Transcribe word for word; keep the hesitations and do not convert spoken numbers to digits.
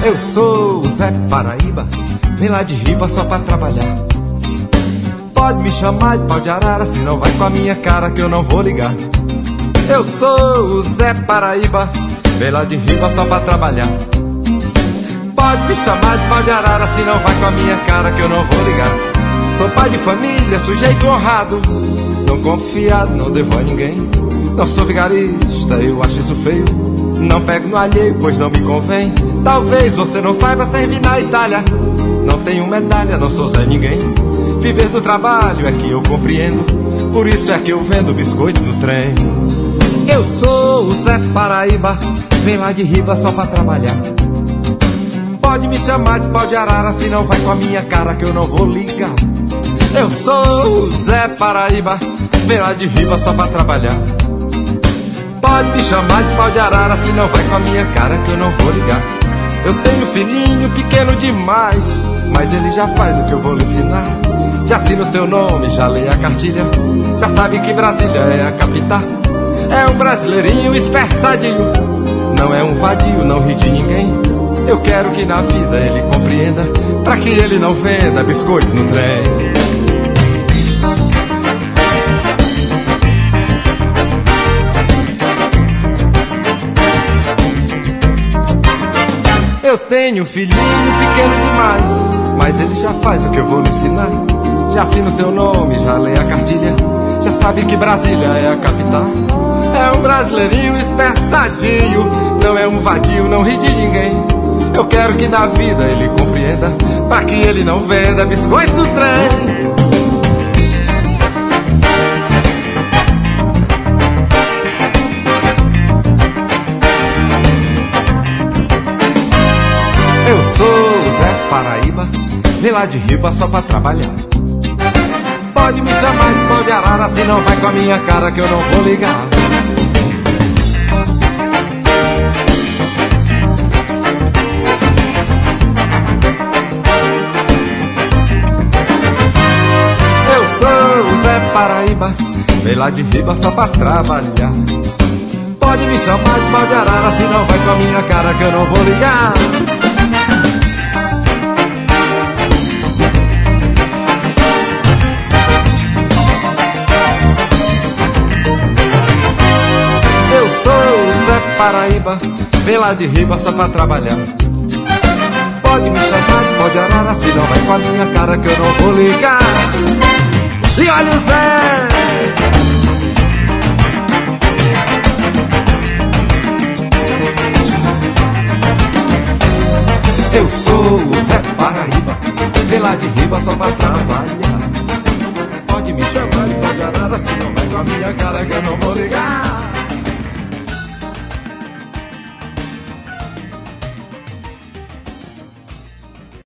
Eu sou o Zé Paraíba, vem lá de riba só pra trabalhar. Pode me chamar de pau de arara, se não vai com a minha cara que eu não vou ligar. Eu sou o Zé Paraíba, vem lá de riba só pra trabalhar. Pode me chamar de pau de arara, se não vai com a minha cara que eu não vou ligar. Sou pai de família, sujeito honrado, não confiado, não devo a ninguém. Não sou vigarista, eu acho isso feio. Não pego no alheio, pois não me convém. Talvez você não saiba servir na Itália. Não tenho medalha, não sou Zé Ninguém. Viver do trabalho é que eu compreendo, por isso é que eu vendo biscoito no trem. Eu sou o Zé Paraíba, vem lá de riba só pra trabalhar. Pode me chamar de pau de arara, se não vai com a minha cara que eu não vou ligar. Eu sou o Zé Paraíba, vem lá de riba só pra trabalhar. Pode me chamar de pau de arara, se não vai com a minha cara que eu não vou ligar. Eu tenho filhinho pequeno demais, mas ele já faz o que eu vou lhe ensinar. Já assina o seu nome, já lê a cartilha, já sabe que Brasília é a capital. É um brasileirinho espersadinho, não é um vadio, não ri de ninguém. Eu quero que na vida ele compreenda, pra que ele não venda biscoito no trem. Eu tenho um filhinho pequeno demais, mas ele já faz o que eu vou lhe ensinar. Já assina o seu nome, já lê a cartilha, já sabe que Brasília é a capital. É um brasileirinho espersadinho, não é um vadio, não ri de ninguém. Eu quero que na vida ele compreenda, pra que ele não venda biscoito do trem. Eu sou o Zé Paraíba, vem lá de riba só pra trabalhar. Pode me chamar de pau de arara, se não vai com a minha cara que eu não vou ligar. Eu sou o Zé Paraíba, vem lá de riba só pra trabalhar. Pode me chamar de pau de arara, se não vai com a minha cara que eu não vou ligar. Paraíba, vem lá de riba só pra trabalhar. Pode me chamar de pau de arara, se não vai com a minha cara que eu não vou ligar. E olha o Zé! Eu sou o Zé Paraíba, vem lá de riba só pra trabalhar. Pode me chamar de pau de arara, se não vai com a minha cara que eu não vou ligar.